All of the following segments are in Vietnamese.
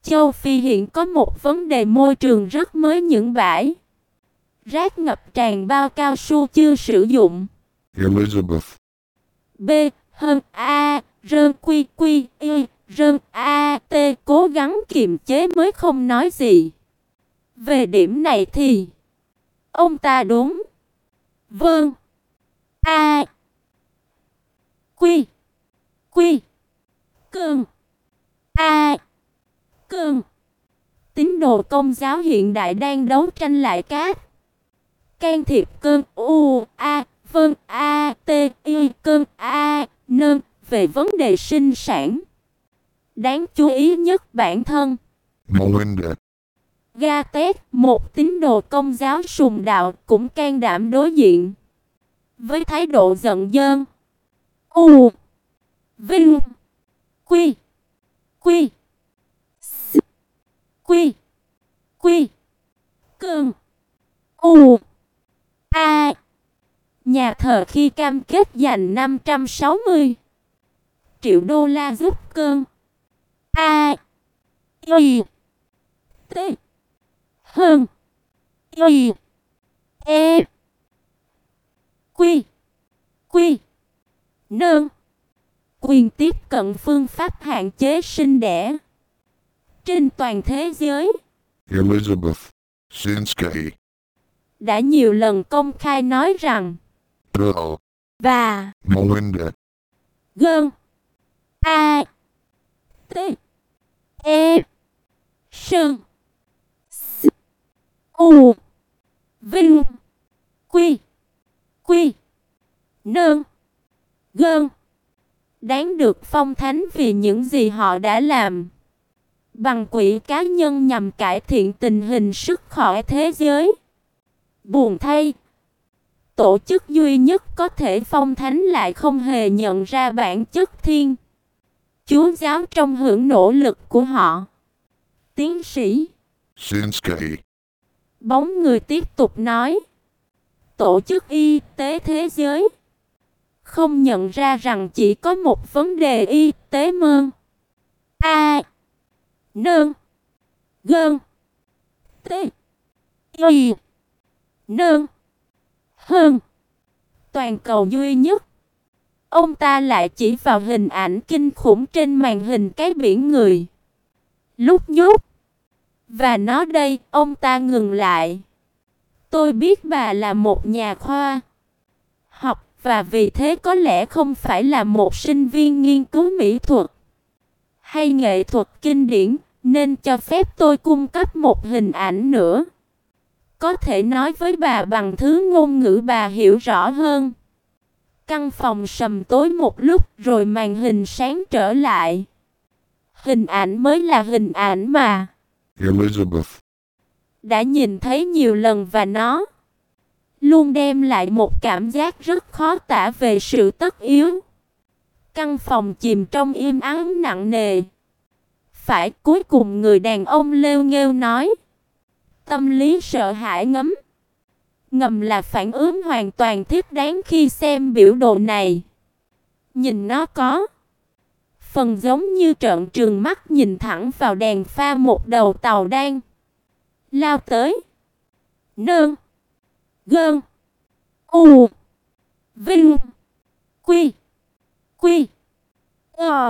Châu Phi hiện có một vấn đề môi trường rất mới, những bãi rác ngập tràn bao cao su chưa sử dụng. Elizabeth. B. Hơn A. Rơn quy quy y. Rơn A. T. Cố gắng kiềm chế mới không nói gì. Về điểm này thì ông ta đúng. Vâng. A. Quy. Quy. Cơn. A. Cơn. Tín đồ Công giáo hiện đại đang đấu tranh lại các can thiệp cơn U A. Vâng A. T. Y. Cơn A. Nơn về vấn đề sinh sản. Đáng chú ý nhất, bản thân Melinda. Gates, một tín đồ Công giáo sùng đạo, cũng can đảm đối diện với thái độ giận dơn. U. Vinh. Quy. Quy. S. Quy. Quy. Cơn. U. A. Nhà thờ khi cam kết dành 560 triệu đô la giúp cơn A. Y. T. Hơn. Y. E. Quy. Quy. Nơn quyền tiếp cận phương pháp hạn chế sinh đẻ trên toàn thế giới. Elizabeth Sinsky. Đã nhiều lần công khai nói rằng Bill. và Melinda. gơn A. T. E. Sơn. S. U. Vinh. Quy. Quy. Nơn gơn đáng được phong thánh vì những gì họ đã làm bằng quỹ cá nhân nhằm cải thiện tình hình sức khỏe thế giới. Buồn thay, tổ chức duy nhất có thể phong thánh lại không hề nhận ra bản chất Thiên Chúa giáo trong hưởng nỗ lực của họ. Tiến sĩ Sinsky. bóng người tiếp tục nói, Tổ chức Y tế Thế giới không nhận ra rằng chỉ có một vấn đề y tế mơn A. Nơn gơn T. Y. Nơn hơn toàn cầu duy nhất. Ông ta lại chỉ vào hình ảnh kinh khủng trên màn hình cái biển người lúc nhúc. Và nó đây, ông ta ngừng lại. Tôi biết bà là một nhà khoa học và vì thế có lẽ không phải là một sinh viên nghiên cứu mỹ thuật hay nghệ thuật kinh điển, nên cho phép tôi cung cấp một hình ảnh nữa. Có thể nói với bà bằng thứ ngôn ngữ bà hiểu rõ hơn. Căn phòng sầm tối một lúc rồi màn hình sáng trở lại. Hình ảnh mới là hình ảnh mà Elizabeth đã nhìn thấy nhiều lần và nó luôn đem lại một cảm giác rất khó tả về sự tất yếu. Căn phòng chìm trong im ắng nặng nề. Phải, cuối cùng người đàn ông lêu nghêu nói. Tâm lý sợ hãi ngầm là phản ứng hoàn toàn thiết đáng khi xem biểu đồ này. Nhìn nó có phần giống như trợn trừng mắt nhìn thẳng vào đèn pha một đầu tàu đang lao tới. Nơn gơn U. Vinh. Quy. Quy. Ờ.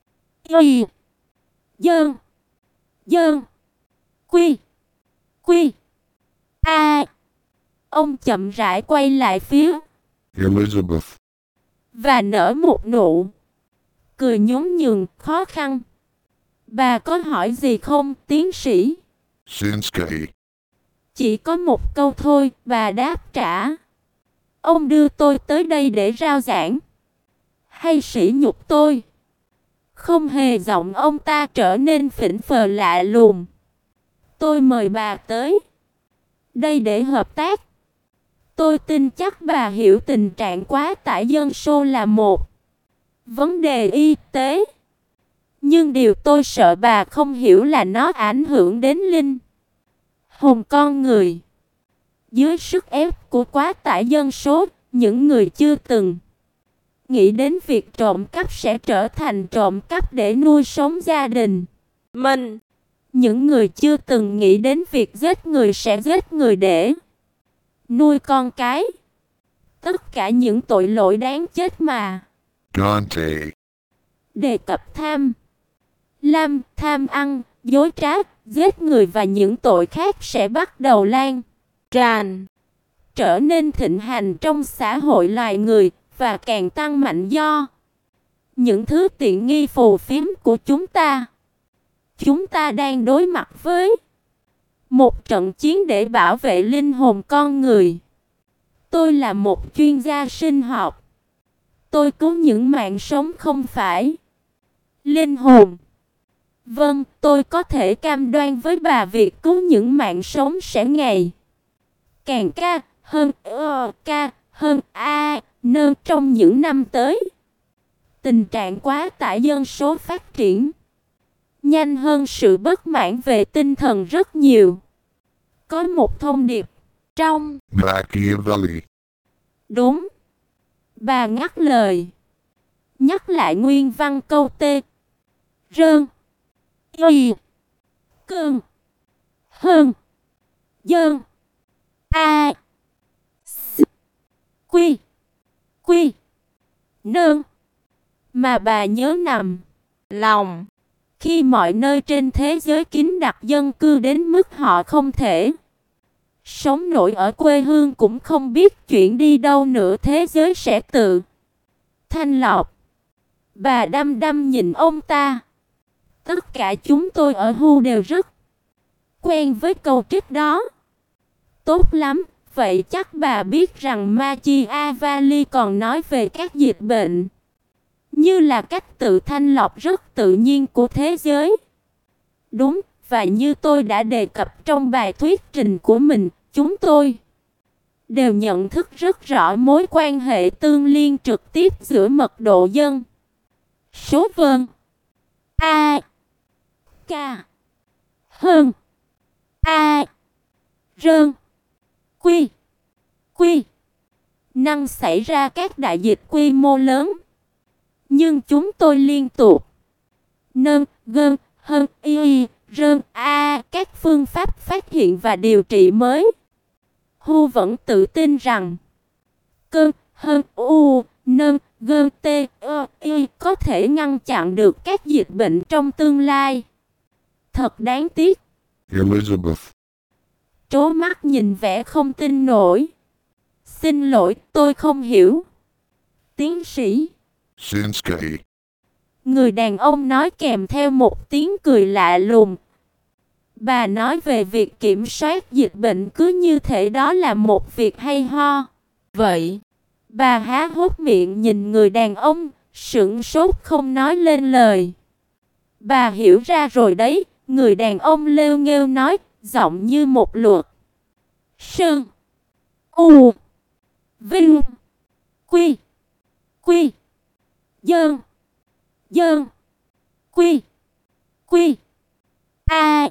Y. Dơn. Dơn. Quy. Quy. A. Ông chậm rãi quay lại phía Elizabeth và nở một nụ cười nhún nhường khó khăn. Bà có hỏi gì không, tiến sĩ? Sinsky. Chỉ có một câu thôi, bà đáp trả. Ông đưa tôi tới đây để rao giảng hay sỉ nhục tôi? Không hề, giọng ông ta trở nên phỉnh phờ lạ lùng. Tôi mời bà tới đây để hợp tác. Tôi tin chắc bà hiểu tình trạng quá tải dân số là một vấn đề y tế. Nhưng điều tôi sợ bà không hiểu là nó ảnh hưởng đến linh hồn con người. Dưới sức ép của quá tải dân số, những người chưa từng nghĩ đến việc trộm cắp sẽ trở thành trộm cắp để nuôi sống gia đình mình. Những người chưa từng nghĩ đến việc giết người sẽ giết người để nuôi con cái. Tất cả những tội lỗi đáng chết mà Dante. đề cập tham lam, tham ăn, dối trá, giết người và những tội khác sẽ bắt đầu lan tràn, trở nên thịnh hành trong xã hội loài người và càng tăng mạnh do những thứ tiện nghi phù phiếm của chúng ta. Chúng ta đang đối mặt với một trận chiến để bảo vệ linh hồn con người. Tôi là một chuyên gia sinh học. Tôi cứu những mạng sống không phải linh hồn. Vâng, tôi có thể cam đoan với bà việc cứu những mạng sống sẽ ngày càng ca hơn nơn trong những năm tới. Tình trạng quá tải dân số phát triển nhanh hơn sự bất mãn về tinh thần rất nhiều. Có một thông điệp trong Machiavelli. đúng. Bà ngắt lời, nhắc lại nguyên văn câu tê rơn y cơn hơn dơn a s quy quy nơn mà bà nhớ nằm lòng. Khi mọi nơi trên thế giới kín đặc dân cư đến mức họ không thể sống nổi ở quê hương cũng không biết chuyện đi đâu nữa, thế giới sẽ tự thanh lọc. Bà đăm đăm nhìn ông ta. Tất cả chúng tôi ở Hu đều rất quen với câu trích đó. Tốt lắm, vậy chắc bà biết rằng Machiavelli còn nói về các dịch bệnh như là cách tự thanh lọc rất tự nhiên của thế giới. Đúng, và như tôi đã đề cập trong bài thuyết trình của mình, chúng tôi đều nhận thức rất rõ mối quan hệ tương liên trực tiếp giữa mật độ dân số vân A K hơn A rơn quy quy năng xảy ra các đại dịch quy mô lớn. Nhưng chúng tôi liên tục nâng gân hơn y rơn a các phương pháp phát hiện và điều trị mới. Hu vẫn tự tin rằng cơn hơn u nâng gân t y có thể ngăn chặn được các dịch bệnh trong tương lai. Thật đáng tiếc. Elizabeth. Trố mắt nhìn vẻ không tin nổi. Xin lỗi, tôi không hiểu. Tiến sĩ Shinsky. người đàn ông nói kèm theo một tiếng cười lạ lùng. Bà nói về việc kiểm soát dịch bệnh cứ như thể đó là một việc hay ho. Vậy, bà há hốc miệng nhìn người đàn ông, sững sốt không nói lên lời. Bà hiểu ra rồi đấy, người đàn ông lêu nghêu nói, giọng như một luật sơn u vinh quy quy dơn dơn quy quy a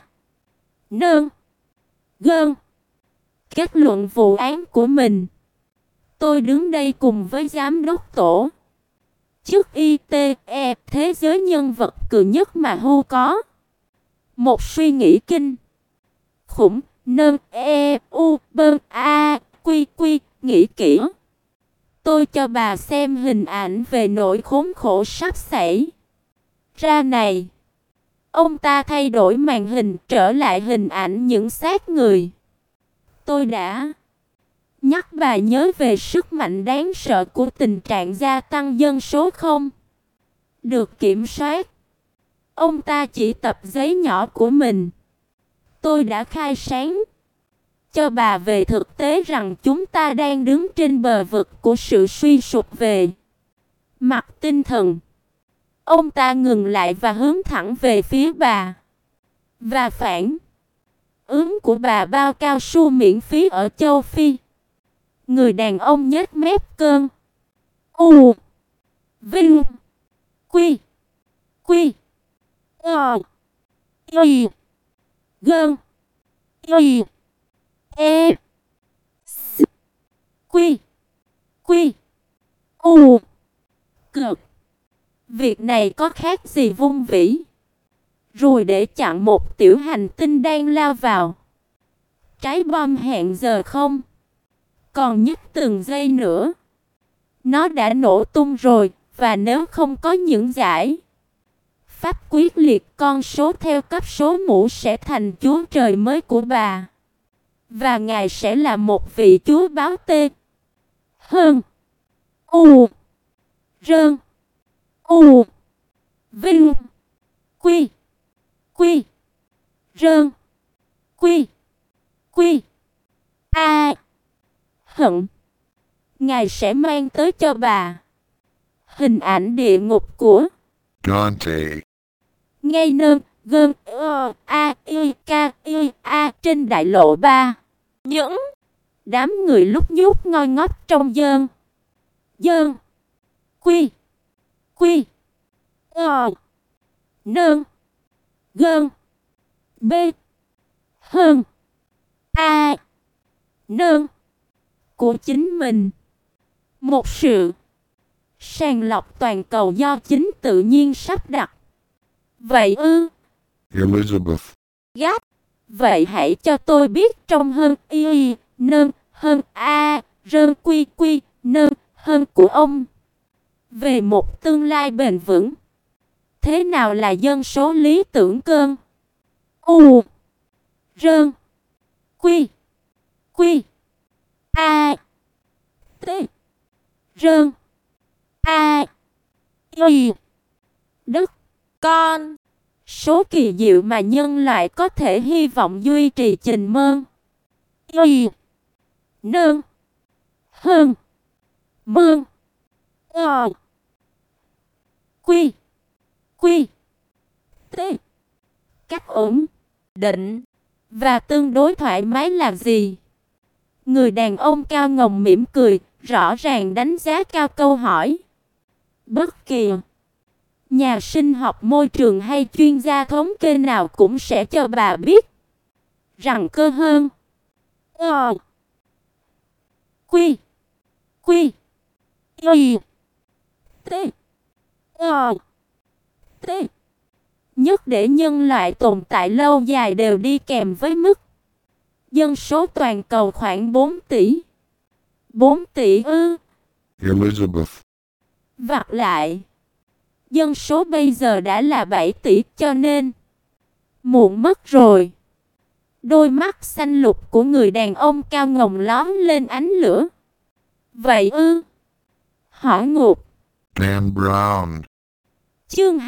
nơn gơn. Kết luận vụ án của mình. Tôi đứng đây cùng với giám đốc tổ chức ITE, thế giới nhân vật cường nhất mà Hu có. Một suy nghĩ kinh khủng nơn u bơn a quy quy. Nghĩ kỹ. Tôi cho bà xem hình ảnh về nỗi khốn khổ sắp xảy ra này. Ông ta thay đổi màn hình trở lại hình ảnh những xác người. Tôi đã nhắc bà nhớ về sức mạnh đáng sợ của tình trạng gia tăng dân số không được kiểm soát. Ông ta chỉ tập giấy nhỏ của mình. Tôi đã khai sáng cho bà về thực tế rằng chúng ta đang đứng trên bờ vực của sự suy sụp về mặt tinh thần. Ông ta ngừng lại và hướng thẳng về phía bà. Và phản ứng của bà bao cao su miễn phí ở châu Phi. Người đàn ông nhếch mép cơn u vinh quy quy y gơn y e s quy quy u cực. Việc này có khác gì vung vĩ rồi để chặn một tiểu hành tinh đang lao vào. Trái bom hẹn giờ không còn nhích từng giây nữa. Nó đã nổ tung rồi, và nếu không có những giải pháp quyết liệt, con số theo cấp số mũ sẽ thành chúa trời mới của bà. Và ngài sẽ là một vị chúa báo tê. Hơn. U. Rơn. U. Vinh. Quy. Quy. Rơn. Quy. Quy. A. Hận. Ngài sẽ mang tới cho bà hình ảnh địa ngục của Dante. ngay nơn gơn a y k y a trên đại lộ 3. Những đám người lúc nhúc ngoi ngót trong dơn quy quy nơn gơn b hơn a nơn của chính mình. Một sự sàng lọc toàn cầu do chính tự nhiên sắp đặt. Vậy ư? Elizabeth. Gắt. Vậy hãy cho tôi biết trong hơn y nơn hơn a rơn quy quy nơn hơn của ông về một tương lai bền vững. Thế nào là dân số lý tưởng cơn? U. Rơn. Quy. Quy. A. T. Rơn. A. Y. Đất. Con. Số kỳ diệu mà nhân loại có thể hy vọng duy trì trình mơn. Y. Nơn. Hơn. Mơn. Quy. Quy. T. Cách ổn định và tương đối thoải mái là gì? Người đàn ông cao ngồng mỉm cười, rõ ràng đánh giá cao câu hỏi. Bất kỳ nhà sinh học môi trường hay chuyên gia thống kê nào cũng sẽ cho bà biết rằng cơ hơn quy quy y t t nhất để nhân loại tồn tại lâu dài đều đi kèm với mức dân số toàn cầu khoảng 4 tỷ. 4 tỷ ư? Elizabeth. Vặt lại, dân số bây giờ đã là 7 tỷ cho nên muộn mất rồi. Đôi mắt xanh lục của người đàn ông cao ngồng lóm lên ánh lửa. Vậy ư? Hỏi ngược. Dan Brown. Chương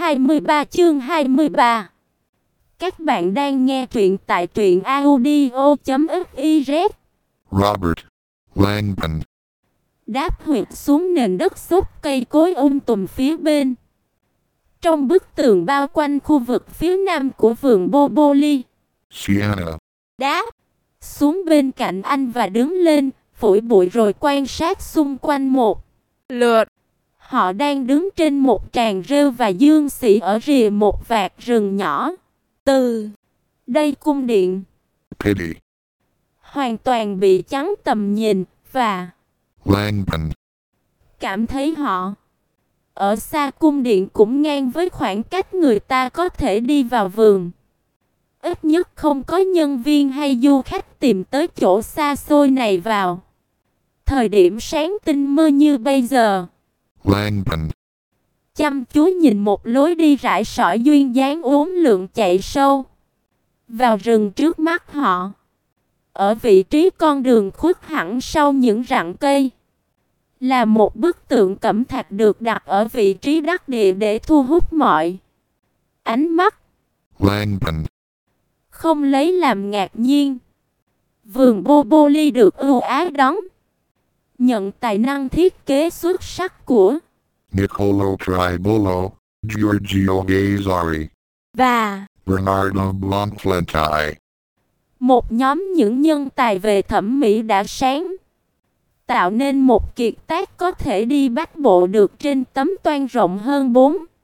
23. Các bạn đang nghe truyện tại truyện audio.fiz. Robert Langdon. Đáp huyệt xuống nền đất xốp cây cối tùm phía bên. Trong bức tường bao quanh khu vực phía nam của vườn Boboli. Sienna. Đáp xuống bên cạnh anh và đứng lên, phủi bụi rồi quan sát xung quanh một lượt. Họ đang đứng trên một tràng rêu và dương xỉ ở rìa một vạt rừng nhỏ. Từ đây cung điện Pity. hoàn toàn bị chắn tầm nhìn và Langdon. cảm thấy họ ở xa cung điện cũng ngang với khoảng cách người ta có thể đi vào vườn. Ít nhất không có nhân viên hay du khách tìm tới chỗ xa xôi này vào thời điểm sáng tinh mơ như bây giờ. Langdon. Chăm chú nhìn một lối đi rải sỏi duyên dáng uốn lượn chạy sâu vào rừng trước mắt họ. Ở vị trí con đường khuất hẳn sau những rặng cây là một bức tượng cẩm thạch được đặt ở vị trí đắc địa để thu hút mọi ánh mắt. Langdon. Không lấy làm ngạc nhiên, vườn Boboli được ưu ái đón nhận tài năng thiết kế xuất sắc của Niccolo Tribolo. Giorgio Gazzari. và Bernardo Bonflenti. một nhóm những nhân tài về thẩm mỹ đã sáng tạo nên một kiệt tác có thể đi bách bộ được trên tấm toan rộng hơn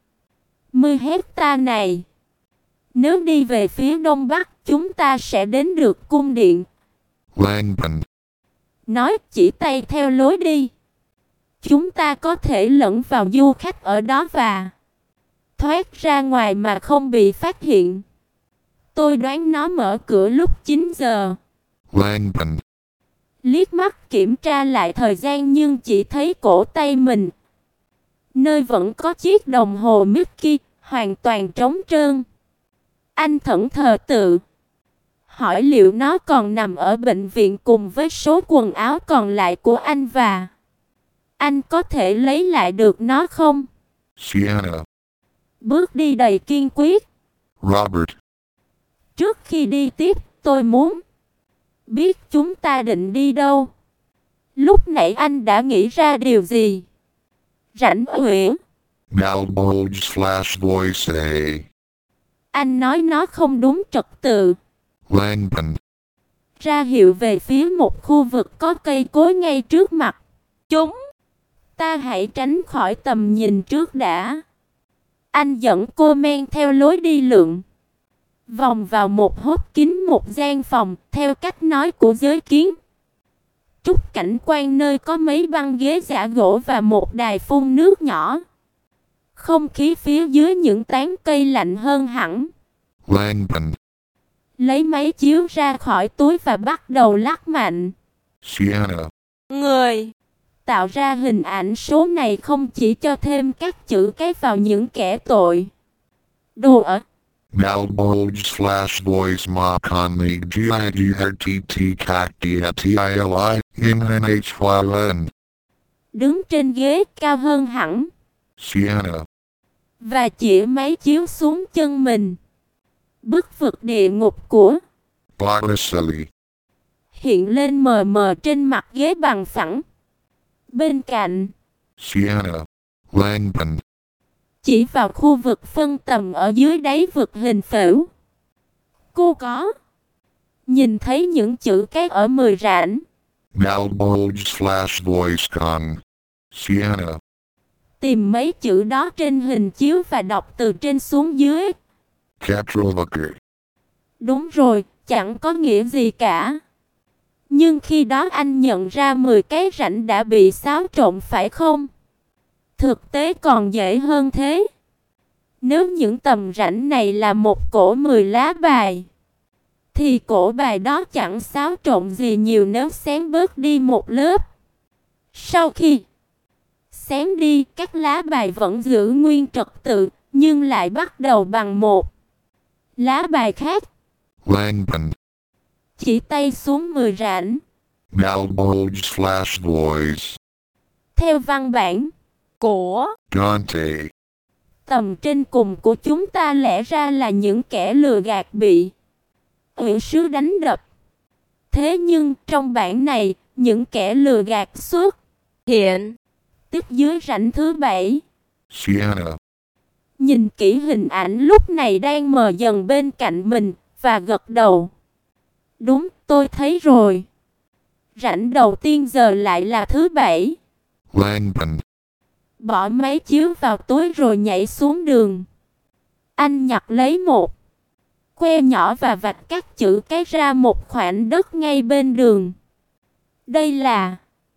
40 hecta này. Nếu đi về phía đông bắc, chúng ta sẽ đến được cung điện. Langdon. Nói chỉ tay theo lối đi. Chúng ta có thể lẫn vào du khách ở đó và thoát ra ngoài mà không bị phát hiện. Tôi đoán nó mở cửa lúc 9 giờ. Langdon. Liếc mắt kiểm tra lại thời gian nhưng chỉ thấy cổ tay mình, nơi vẫn có chiếc đồng hồ Mickey, hoàn toàn trống trơn. Anh thẫn thờ tự hỏi liệu nó còn nằm ở bệnh viện cùng với số quần áo còn lại của anh và anh có thể lấy lại được nó không? Sienna. Bước đi đầy kiên quyết. Robert. Trước khi đi tiếp, tôi muốn biết chúng ta định đi đâu. Lúc nãy anh đã nghĩ ra điều gì? Rảnh uyển. Malbolge slash voice A. Anh nói nó không đúng trật tự. Langdon. Ra hiệu về phía một khu vực có cây cối ngay trước mặt. Chúng ta hãy tránh khỏi tầm nhìn trước đã. Anh dẫn cô men theo lối đi lượn vòng vào một hốc kín một gian phòng, theo cách nói của giới kiến trúc cảnh quan nơi có mấy băng ghế giả gỗ và một đài phun nước nhỏ. Không khí phía dưới những tán cây lạnh hơn hẳn. Langdon. Lấy máy chiếu ra khỏi túi và bắt đầu lắc mạnh. Sienna. Người tạo ra hình ảnh số này không chỉ cho thêm các chữ cái vào những kẻ tội. Đùa. Malbolge slash voice ma conley gigrt cactia tili nhn. Đứng trên ghế cao hơn hẳn. Sienna. Và chĩa máy chiếu xuống chân mình. Bức vực địa ngục của Botticelli. hiện lên mờ mờ trên mặt ghế bằng phẳng. Bên cạnh Sienna. Langdon. chỉ vào khu vực phân tầm ở dưới đáy vực hình phễu. Cô có nhìn thấy những chữ cái ở 10 rãnh. Malbolge slash voice con. Sienna. Tìm mấy chữ đó trên hình chiếu và đọc từ trên xuống dưới. Katrovaker. Đúng rồi, chẳng có nghĩa gì cả. Nhưng khi đó anh nhận ra 10 cái rãnh đã bị xáo trộn phải không? Thực tế còn dễ hơn thế. Nếu những tầm rãnh này là một cổ 10 lá bài, thì cổ bài đó chẳng xáo trộn gì nhiều nếu xén bớt đi một lớp. Sau khi xén đi, các lá bài vẫn giữ nguyên trật tự, nhưng lại bắt đầu bằng một lá bài khác. Langdon. Chỉ tay xuống 10 rãnh. Malbolge slash voice. Theo văn bản của Dante. tầm trên cùng của chúng ta lẽ ra là những kẻ lừa gạt bị ủy sứ đánh đập. Thế nhưng trong bản này, những kẻ lừa gạt xuất hiện tiếp dưới rãnh thứ 7. Sienna. Nhìn kỹ hình ảnh lúc này đang mờ dần bên cạnh mình và gật đầu. Đúng, tôi thấy rồi. Rãnh đầu tiên giờ lại là thứ 7. Langdon. Bỏ máy chiếu vào túi rồi nhảy xuống đường. Anh nhặt lấy một que nhỏ và vạch các chữ cái ra một khoảnh đất ngay bên đường. Đây là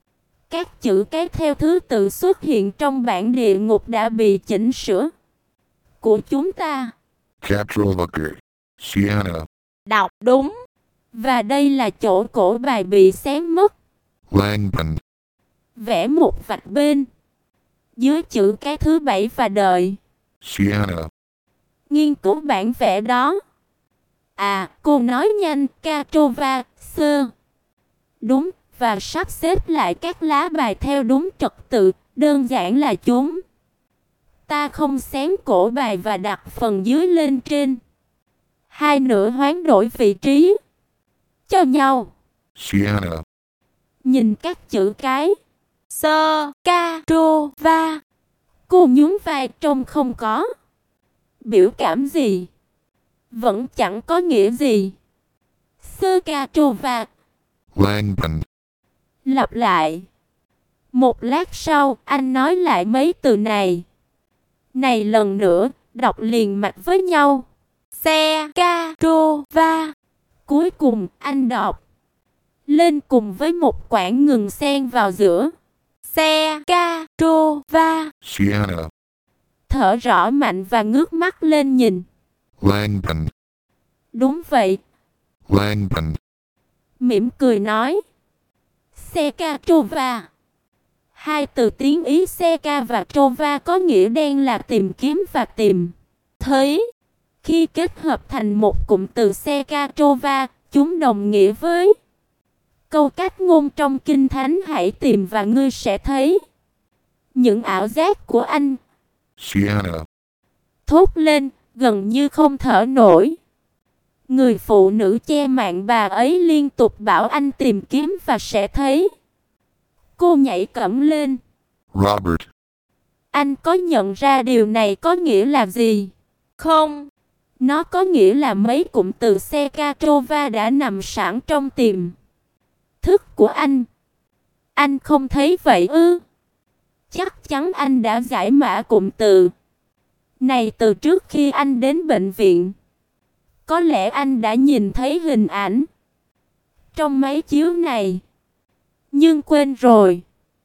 các chữ cái theo thứ tự xuất hiện trong bản địa ngục đã bị chỉnh sửa của chúng ta. Katrovaker. Sienna. Đọc đúng. Và đây là chỗ cổ bài bị xén mất. Langdon. Vẽ một vạch bên dưới chữ cái thứ 7 và đợi. Sienna. Nghiên cứu bản vẽ đó. À, cô nói nhanh, Katrova, sơ. Đúng, và sắp xếp lại các lá bài theo đúng trật tự, đơn giản là chúng ta không xén cổ bài và đặt phần dưới lên trên. Hai nửa hoán đổi vị trí cho nhau. Sienna. Nhìn các chữ cái. Sơ, ca, trô, va. Cô nhún vai trông không có biểu cảm gì. Vẫn chẳng có nghĩa gì. Sơ ca trô va. Langdon. Lặp lại. Một lát sau, anh nói lại mấy từ này. Này lần nữa, đọc liền mạch với nhau. Xe, ca, trô, va. Cuối cùng, anh đọc lên cùng với một quãng ngừng xen vào giữa. Xe, ca, trô, va. Sienna. thở rõ mạnh và ngước mắt lên nhìn. Langdon. Đúng vậy. Langdon. Mỉm cười nói. Sekatova. Hai từ tiếng Ý Seka và Trova có nghĩa đen là tìm kiếm và tìm thấy. Khi kết hợp thành một cụm từ Sekatova, chúng đồng nghĩa với câu cách ngôn trong Kinh Thánh: hãy tìm và ngươi sẽ thấy. Những ảo giác của anh Sienna. thốt lên, gần như không thở nổi. Người phụ nữ che mạng bà ấy liên tục bảo anh tìm kiếm và sẽ thấy. Cô nhảy cẫng lên. Robert. Anh có nhận ra điều này có nghĩa là gì? Không. Nó có nghĩa là mấy cụm từ Sekatova đã nằm sẵn trong tiềm thức của anh. Anh không thấy vậy ư? Chắc chắn anh đã giải mã cụm từ này từ trước khi anh đến bệnh viện. Có lẽ anh đã nhìn thấy hình ảnh trong máy chiếu này, nhưng quên rồi.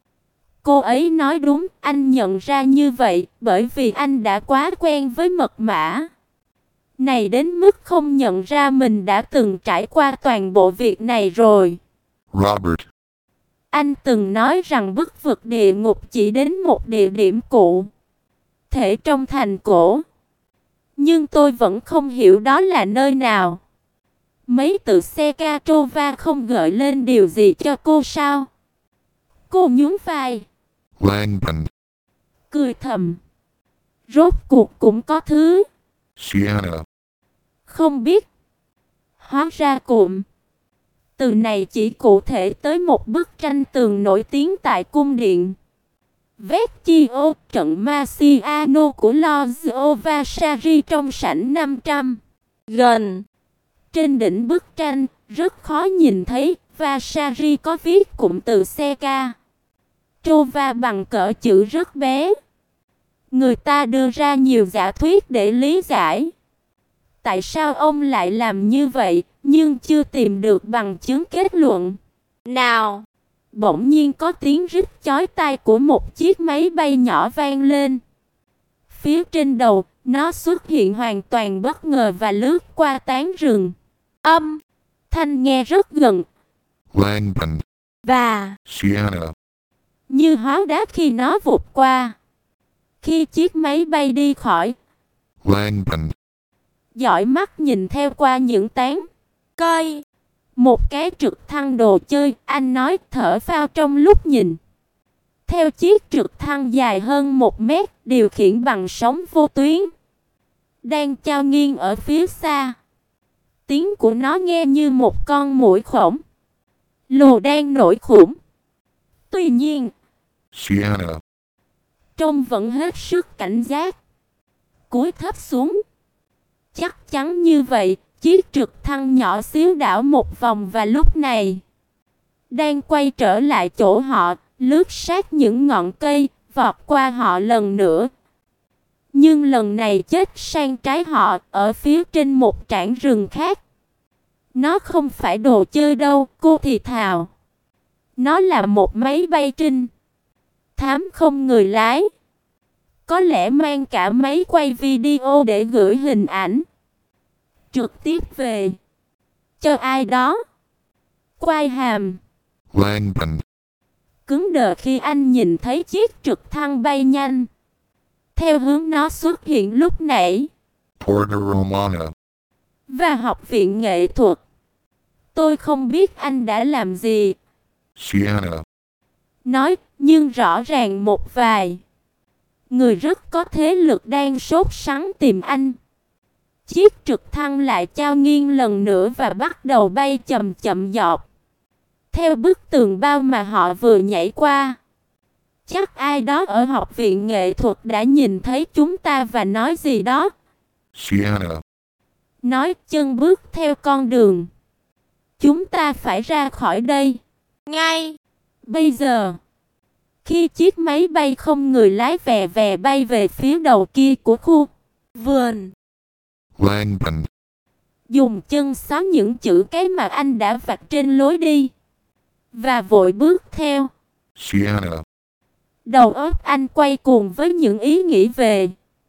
Cô ấy nói đúng, anh nhận ra như vậy bởi vì anh đã quá quen với mật mã này đến mức không nhận ra mình đã từng trải qua toàn bộ việc này rồi. Robert. Anh từng nói rằng bức vực địa ngục chỉ đến một địa điểm cụ thể trong thành cổ. Nhưng tôi vẫn không hiểu đó là nơi nào. Mấy từ Sekatova không gợi lên điều gì cho cô sao? Cô nhún vai. Langdon. Cười thầm. Rốt cuộc cũng có thứ. Sienna. Không biết. Hóa ra cụm từ này chỉ cụ thể tới một bức tranh tường nổi tiếng tại cung điện Vecchio, trận Marciano của Lozio Vasari trong sảnh 500. Gần trên đỉnh bức tranh, rất khó nhìn thấy, Vasari có viết cụm từ Seka Trova bằng cỡ chữ rất bé. Người ta đưa ra nhiều giả thuyết để lý giải tại sao ông lại làm như vậy, nhưng chưa tìm được bằng chứng kết luận nào. Bỗng nhiên có tiếng rít chói tai của một chiếc máy bay nhỏ vang lên. Phía trên đầu, nó xuất hiện hoàn toàn bất ngờ và lướt qua tán rừng. Âm thanh nghe rất gần Langdon. và Sienna. như hóa đá khi nó vụt qua. Khi chiếc máy bay đi khỏi, Langdon. dõi mắt nhìn theo qua những tán cây. Một cái trực thăng đồ chơi, anh nói thở phào trong lúc nhìn. Theo chiếc trực thăng dài hơn 1 mét, điều khiển bằng sóng vô tuyến, đang chao nghiêng ở phía xa. Tiếng của nó nghe như một con muỗi khổng lồ đang nổi khủng. Tuy nhiên, Sienna. trông vẫn hết sức cảnh giác. Cúi thấp xuống. Chắc chắn như vậy, chiếc trực thăng nhỏ xíu đảo một vòng và lúc này đang quay trở lại chỗ họ, lướt sát những ngọn cây, vọt qua họ lần nữa. Nhưng lần này chết sang trái họ, ở phía trên một trảng rừng khác. Nó không phải đồ chơi đâu, cô thì thào. Nó là một máy bay trinh thám không người lái. Có lẽ mang cả máy quay video để gửi hình ảnh trực tiếp về cho ai đó. Quai hàm Langdon. cứng đờ khi anh nhìn thấy chiếc trực thăng bay nhanh theo hướng nó xuất hiện lúc nãy. Porta Romana. Và học viện nghệ thuật. Tôi không biết anh đã làm gì. Sienna. Nói, nhưng rõ ràng một vài người rất có thế lực đang sốt sắng tìm anh. Chiếc trực thăng lại chao nghiêng lần nữa và bắt đầu bay chậm chậm dọc theo bức tường bao mà họ vừa nhảy qua. Chắc ai đó ở học viện nghệ thuật đã nhìn thấy chúng ta và nói gì đó. Sienna. Nói chân bước theo con đường. Chúng ta phải ra khỏi đây ngay bây giờ. Khi chiếc máy bay không người lái vè vè bay về phía đầu kia của khu vườn, Langdon. dùng chân xóa những chữ cái mà anh đã vạch trên lối đi và vội bước theo. Sienna. Đầu óc anh quay cuồng với những ý nghĩ về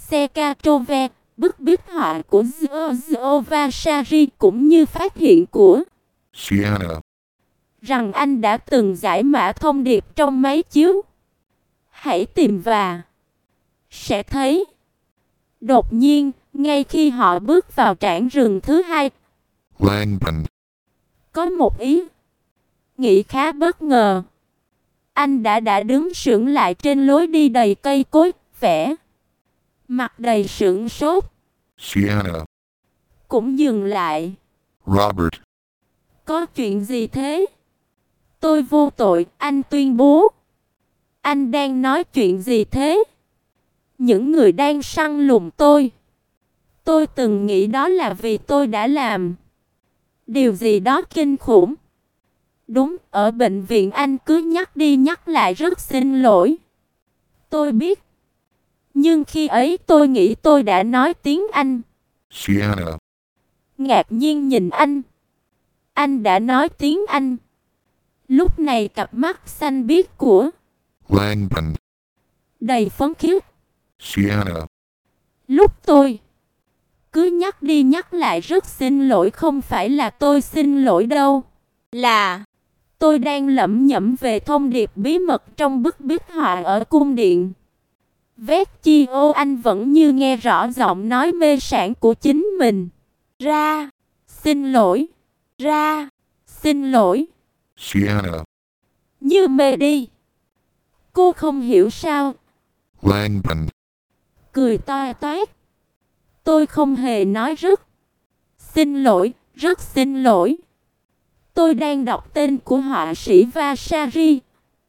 Sekatove, bức bích họa của Giorgio Vasari cũng như phát hiện của Sienna, rằng anh đã từng giải mã thông điệp trong máy chiếu. Hãy tìm và sẽ thấy. Đột nhiên, ngay khi họ bước vào trảng rừng thứ hai, Langdon, có một ý nghĩ khá bất ngờ. Anh đã đứng sững lại trên lối đi đầy cây cối, vẻ mặt đầy sửng sốt. Sienna, Cũng dừng lại. Robert, Có chuyện gì thế? Tôi vô tội, anh tuyên bố. Anh đang nói chuyện gì thế? Những người đang săn lùng tôi. Tôi từng nghĩ đó là vì tôi đã làm điều gì đó kinh khủng. Đúng, ở bệnh viện anh cứ nhắc đi nhắc lại rất xin lỗi. Tôi biết. Nhưng khi ấy tôi nghĩ tôi đã nói tiếng Anh. Sienna, Ngạc nhiên nhìn anh. Anh đã nói tiếng Anh. Lúc này cặp mắt xanh biếc của Langdon, đầy phấn khích. Sienna, Lúc tôi cứ nhắc đi nhắc lại rất xin lỗi, không phải là tôi xin lỗi đâu. Là tôi đang lẩm nhẩm về thông điệp bí mật trong bức bích họa ở cung điện. Vecchio, anh vẫn như nghe rõ giọng nói mê sảng của chính mình. Ra, xin lỗi. Ra, xin lỗi. Sienna, Như mê đi. Cô không hiểu sao. Langdon, Cười toe toét. Tôi không hề nói rất xin lỗi, rất xin lỗi. Tôi đang đọc tên của họa sĩ Vasari.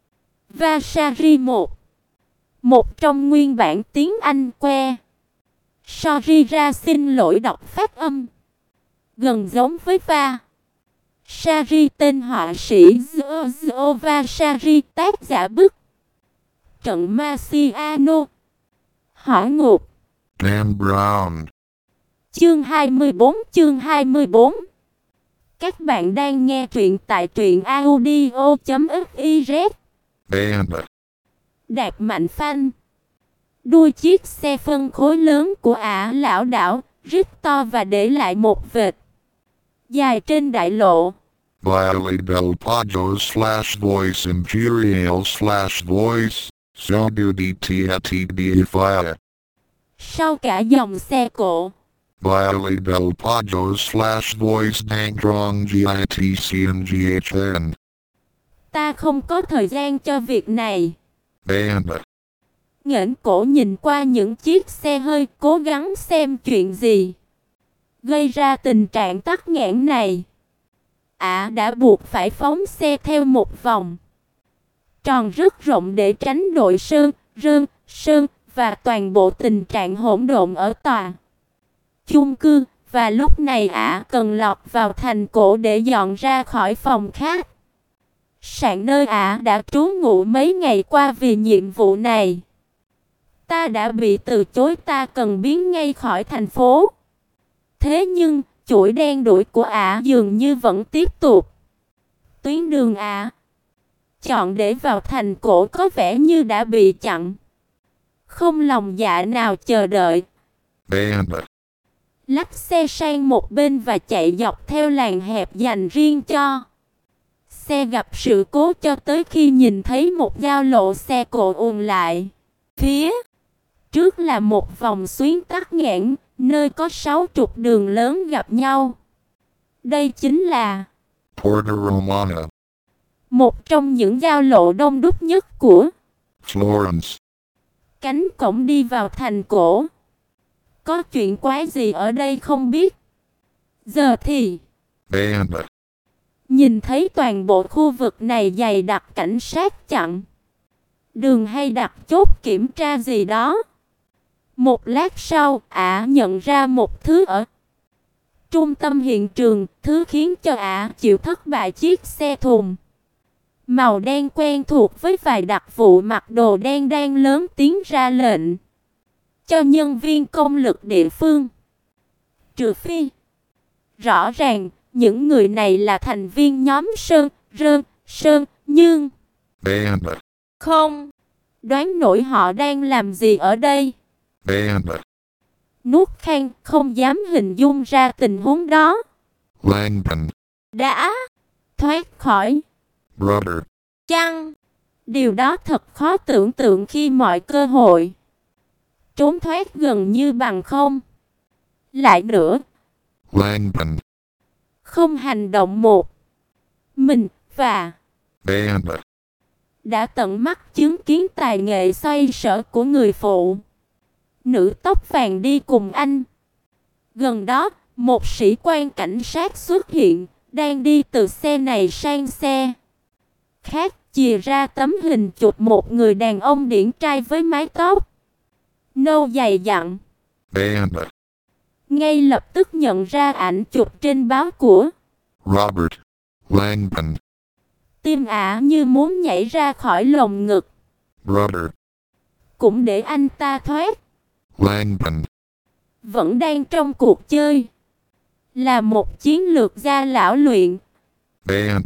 Vasari 1. Một trong nguyên bản tiếng Anh que. Sorry ra xin lỗi đọc phát âm. Gần giống với va. Sari, tên họa sĩ Giorgio Vasari, tác giả bức Trận Marciano. Hỏa ngục. Dan Brown, Chương 24. Các bạn đang nghe truyện tại truyện audio.fiz. Band, Đạp mạnh phanh. Đuôi chiếc xe phân khối lớn của ả lảo đảo, rít to và để lại một vệt dài trên đại lộ. Violet del Pajo / voice Imperial / voice, Zoduditiatidifia. Sau cả dòng xe cộ, Violet del Pajo / voice Dangrong GITCNGHN. ta không có thời gian cho việc này. Band, Nghển cổ nhìn qua những chiếc xe hơi, cố gắng xem chuyện gì gây ra tình trạng tắc nghẽn này. Ả đã buộc phải phóng xe theo một vòng tròn rất rộng để tránh đội sơn và toàn bộ tình trạng hỗn độn ở tòa chung cư, và lúc này ả cần lọt vào thành cổ để dọn ra khỏi phòng khác, sạn nơi ả đã trú ngụ mấy ngày qua vì nhiệm vụ này. Ta đã bị từ chối, ta cần biến ngay khỏi thành phố. Thế nhưng, chuỗi đen đuổi của ả dường như vẫn tiếp tục. Tuyến đường ả chọn để vào thành cổ có vẻ như đã bị chặn. Không lòng dạ nào chờ đợi, Band, lách xe sang một bên và chạy dọc theo làn hẹp dành riêng cho xe gặp sự cố, cho tới khi nhìn thấy một giao lộ xe cộ ùn lại. Phía trước là một vòng xuyến tắc nghẽn, nơi có 6 trục đường lớn gặp nhau. Đây chính là Porta Romana, một trong những giao lộ đông đúc nhất của Florence. cánh cổng đi vào thành cổ. Có chuyện quái gì ở đây không biết. Giờ thì Band, nhìn thấy toàn bộ khu vực này dày đặc cảnh sát chặn đường hay đặt chốt kiểm tra gì đó. Một lát sau, ả nhận ra một thứ ở trung tâm hiện trường, thứ khiến cho ả chịu thất bại: chiếc xe thùng màu đen quen thuộc với vài đặc vụ mặc đồ đen đang lớn tiếng ra lệnh cho nhân viên công lực địa phương. Trừ phi rõ ràng những người này là thành viên nhóm Sơn, nhưng Band, không đoán nổi họ đang làm gì ở đây. Band, nuốt khan, không dám hình dung ra tình huống đó. Langdon. Đã thoát khỏi Brother. chăng? Điều đó thật khó tưởng tượng khi mọi cơ hội trốn thoát gần như bằng không. Lại nữa, Langdon. không hành động một mình và Band. đã tận mắt chứng kiến tài nghệ xoay sở của người phụ nữ tóc vàng đi cùng anh. Gần đó, một sĩ quan cảnh sát xuất hiện, đang đi từ xe này sang xe khác, chìa ra tấm hình chụp một người đàn ông điển trai với mái tóc nâu dày dặn. Band. Ngay lập tức nhận ra ảnh chụp trên báo của Robert. Langdon. tim ả như muốn nhảy ra khỏi lồng ngực. Brother. Cũng để anh ta thoát. Langdon. Vẫn đang trong cuộc chơi. Là một chiến lược gia lão luyện. Band.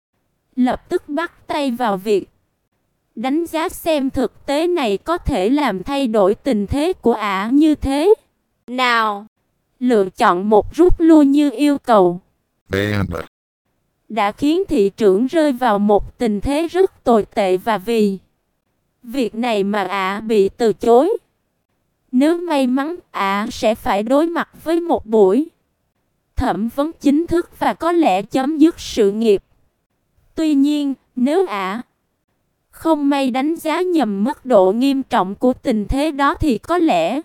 Lập tức bắt tay vào việc đánh giá xem thực tế này có thể làm thay đổi tình thế của ả như thế nào. Lựa chọn một rút lui như yêu cầu Band. đã khiến thị trưởng rơi vào một tình thế rất tồi tệ, và vì việc này mà ả bị từ chối. Nếu may mắn, ả sẽ phải đối mặt với một buổi thẩm vấn chính thức và có lẽ chấm dứt sự nghiệp. Tuy nhiên, nếu ả không may đánh giá nhầm mức độ nghiêm trọng của tình thế đó thì có lẽ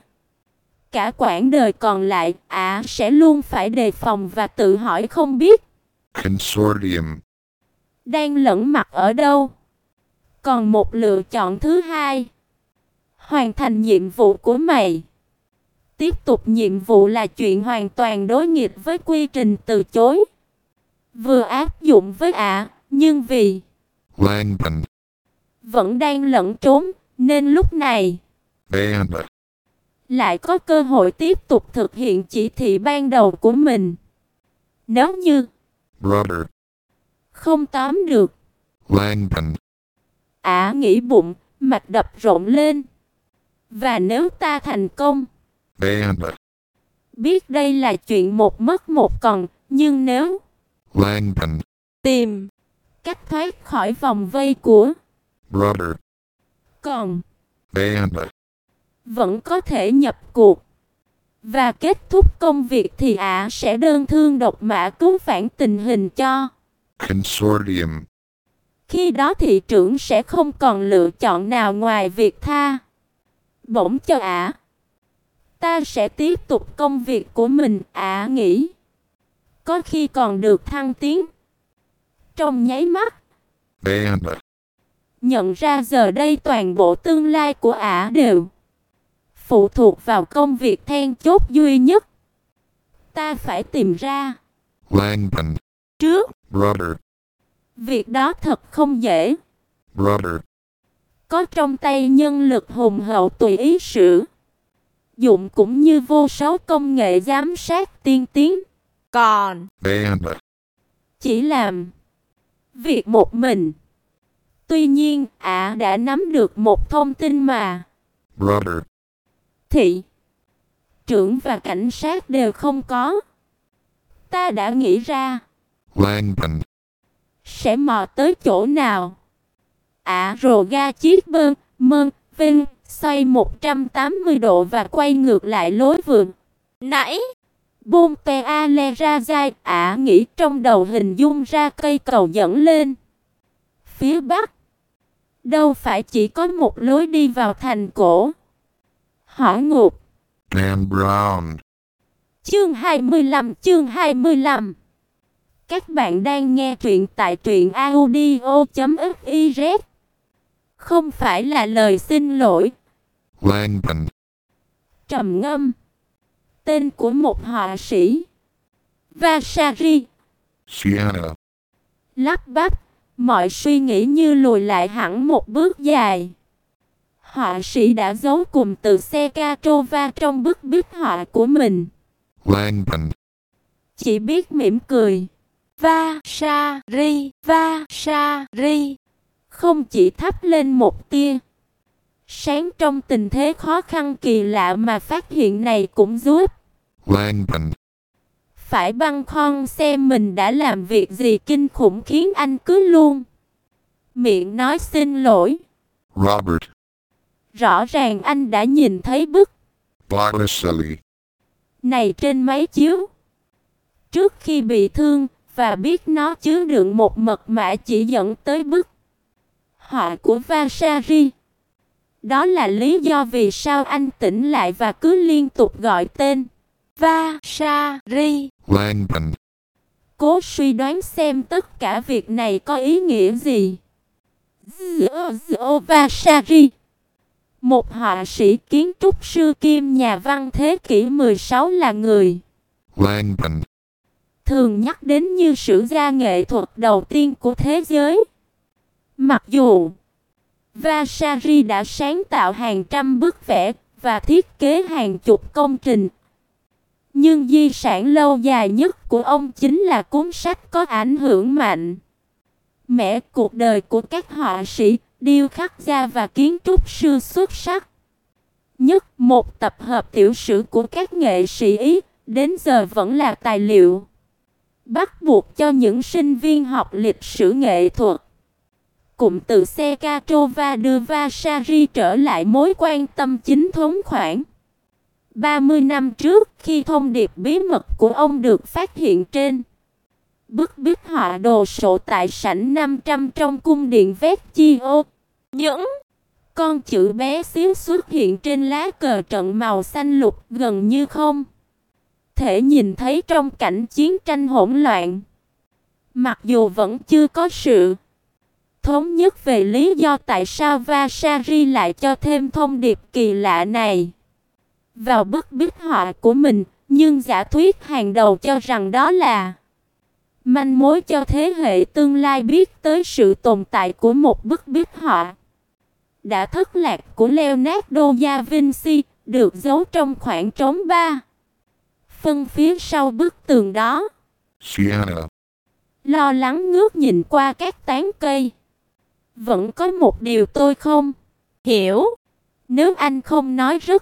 cả quãng đời còn lại ả sẽ luôn phải đề phòng và tự hỏi không biết Consortium. đang lẫn mặt ở đâu. Còn một lựa chọn thứ hai, hoàn thành nhiệm vụ của mày. Tiếp tục nhiệm vụ là chuyện hoàn toàn đối nghịch với quy trình từ chối vừa áp dụng với ả, nhưng vì Langdon. vẫn đang lẫn trốn nên lúc này Band. lại có cơ hội tiếp tục thực hiện chỉ thị ban đầu của mình. Nếu như Brother. không tóm được, Langdon. ả nghĩ bụng, mạch đập rộn lên. Và nếu ta thành công, Band. biết đây là chuyện một mất một còn, nhưng nếu Langdon. tìm cách thoát khỏi vòng vây của Brother. còn Band. vẫn có thể nhập cuộc và kết thúc công việc thì ả sẽ đơn thương độc mã cứu vãn tình hình cho Consortium. khi đó thị trưởng sẽ không còn lựa chọn nào ngoài việc tha bổng cho ả. Ta sẽ tiếp tục công việc của mình, ả nghĩ. Có khi còn được thăng tiến. Trong nháy mắt, Band. nhận ra giờ đây toàn bộ tương lai của ả đều phụ thuộc vào công việc then chốt duy nhất. Ta phải tìm ra Langdon. trước. Brother. Việc đó thật không dễ. Brother. Có trong tay nhân lực hùng hậu tùy ý sử dụng cũng như vô số công nghệ giám sát tiên tiến. Còn Band. chỉ làm việc một mình. Tuy nhiên, ả đã nắm được một thông tin mà Brother. thị trưởng và cảnh sát đều không có. Ta đã nghĩ ra Langdon. sẽ mò tới chỗ nào. Ả rồ ga chiếc bơm mơn vinh xoay 180 độ và quay ngược lại lối vườn nãy. Bôn pe a le ra dai, ả nghĩ trong đầu hình dung ra cây cầu dẫn lên phía bắc. Đâu phải chỉ có một lối đi vào thành cổ hỏa ngục. Dan Brown. Chương 25. Các bạn đang nghe truyện tại truyện audio.fiz. Không phải là lời xin lỗi. Langdon. Trầm ngâm. Tên của một họa sĩ. Vasari. Sienna. Lắp bắp. Mọi suy nghĩ như lùi lại hẳn một bước dài. Họa sĩ đã giấu cùng từ xe Catrova trong bức bích họa của mình. Langdon. Chỉ biết mỉm cười. Vasari. Không chỉ thắp lên một tia Sáng trong tình thế khó khăn kỳ lạ mà phát hiện này cũng giúp. Langdon. Phải băn khoăn xem mình đã làm việc gì kinh khủng khiến anh cứ luôn miệng nói xin lỗi. Robert. Rõ ràng anh đã nhìn thấy bức Botticelli. này trên máy chiếu trước khi bị thương và biết nó chứa đựng một mật mã chỉ dẫn tới bức họa của Vasari. Đó là lý do vì sao anh tỉnh lại và cứ liên tục gọi tên Vasari. Langdon. Cố suy đoán xem tất cả việc này có ý nghĩa gì. Vasari, một họa sĩ kiến trúc sư kiêm nhà văn thế kỷ 16 là người Langdon. thường nhắc đến như sử gia nghệ thuật đầu tiên của thế giới. Mặc dù Vasari đã sáng tạo hàng trăm bức vẽ và thiết kế hàng chục công trình, nhưng di sản lâu dài nhất của ông chính là cuốn sách có ảnh hưởng mạnh mẽ cuộc đời của các họa sĩ, điêu khắc gia và kiến trúc sư xuất sắc nhất. Một tập hợp tiểu sử của các nghệ sĩ Ý đến giờ vẫn là tài liệu bắt buộc cho những sinh viên học lịch sử nghệ thuật. Cụm từ Sekatova đưa Vasari trở lại mối quan tâm chính thống khoảng 30 năm trước, khi thông điệp bí mật của ông được phát hiện trên bức bích họa đồ sộ tại sảnh 500 trong cung điện Vecchio. Những con chữ bé xíu xuất hiện trên lá cờ trận màu xanh lục gần như không thể nhìn thấy trong cảnh chiến tranh hỗn loạn. Mặc dù vẫn chưa có sự thống nhất về lý do tại sao Vasari lại cho thêm thông điệp kỳ lạ này vào bức bích họa của mình, nhưng giả thuyết hàng đầu cho rằng đó là manh mối cho thế hệ tương lai biết tới sự tồn tại của một bức bích họa đã thất lạc của Leonardo da Vinci, được giấu trong khoảng trống 3 phân phía sau bức tường đó. Sienna. Lo lắng ngước nhìn qua các tán cây. Vẫn có một điều tôi không hiểu. Nếu anh không nói rất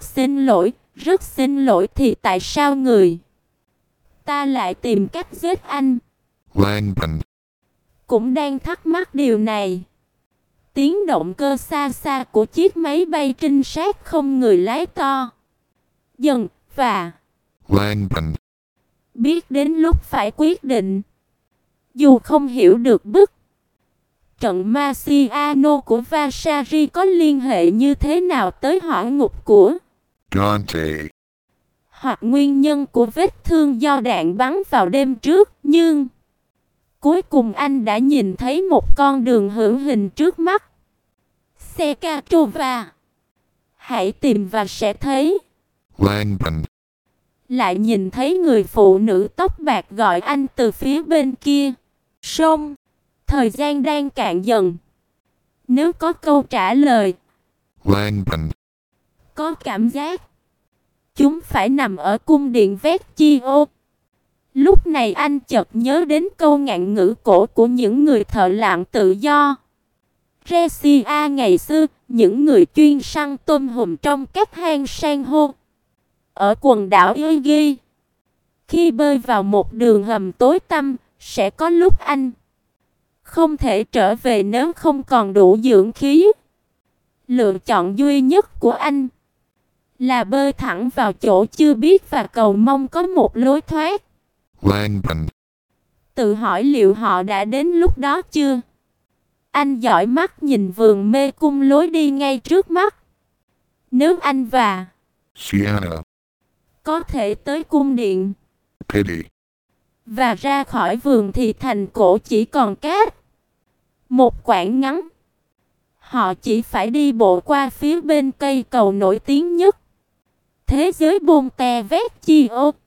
xin lỗi thì tại sao người ta lại tìm cách giết anh? Langdon. Cũng đang thắc mắc điều này. Tiếng động cơ xa xa của chiếc máy bay trinh sát không người lái to dần và Langdon. biết đến lúc phải quyết định. Dù không hiểu được bức trận Marciano của Vasari có liên hệ như thế nào tới hỏa ngục của Dante. hoặc nguyên nhân của vết thương do đạn bắn vào đêm trước, nhưng cuối cùng anh đã nhìn thấy một con đường hữu hình trước mắt. Sekatova. Hãy tìm và sẽ thấy. Langdon. Lại nhìn thấy người phụ nữ tóc bạc gọi anh từ phía bên kia sông. Thời gian đang cạn dần. Nếu có câu trả lời, Langdon. có cảm giác chúng phải nằm ở cung điện Vecchio. Lúc này anh chợt nhớ đến câu ngạn ngữ cổ của những người thợ lặn tự do Grecia ngày xưa, những người chuyên săn tôm hùm trong các hang san hô ở quần đảo Aegean. Khi bơi vào một đường hầm tối tăm, sẽ có lúc anh không thể trở về nếu không còn đủ dưỡng khí. Lựa chọn duy nhất của anh là bơi thẳng vào chỗ chưa biết và cầu mong có một lối thoát. Langdon. Tự hỏi liệu họ đã đến lúc đó chưa? Anh dõi mắt nhìn vườn mê cung lối đi ngay trước mắt. Nếu anh và Sienna. có thể tới cung điện Pity. và ra khỏi vườn thì thành cổ chỉ còn cát một quãng ngắn. Họ chỉ phải đi bộ qua phía bên cây cầu nổi tiếng nhất thế giới Ponte Vecchio.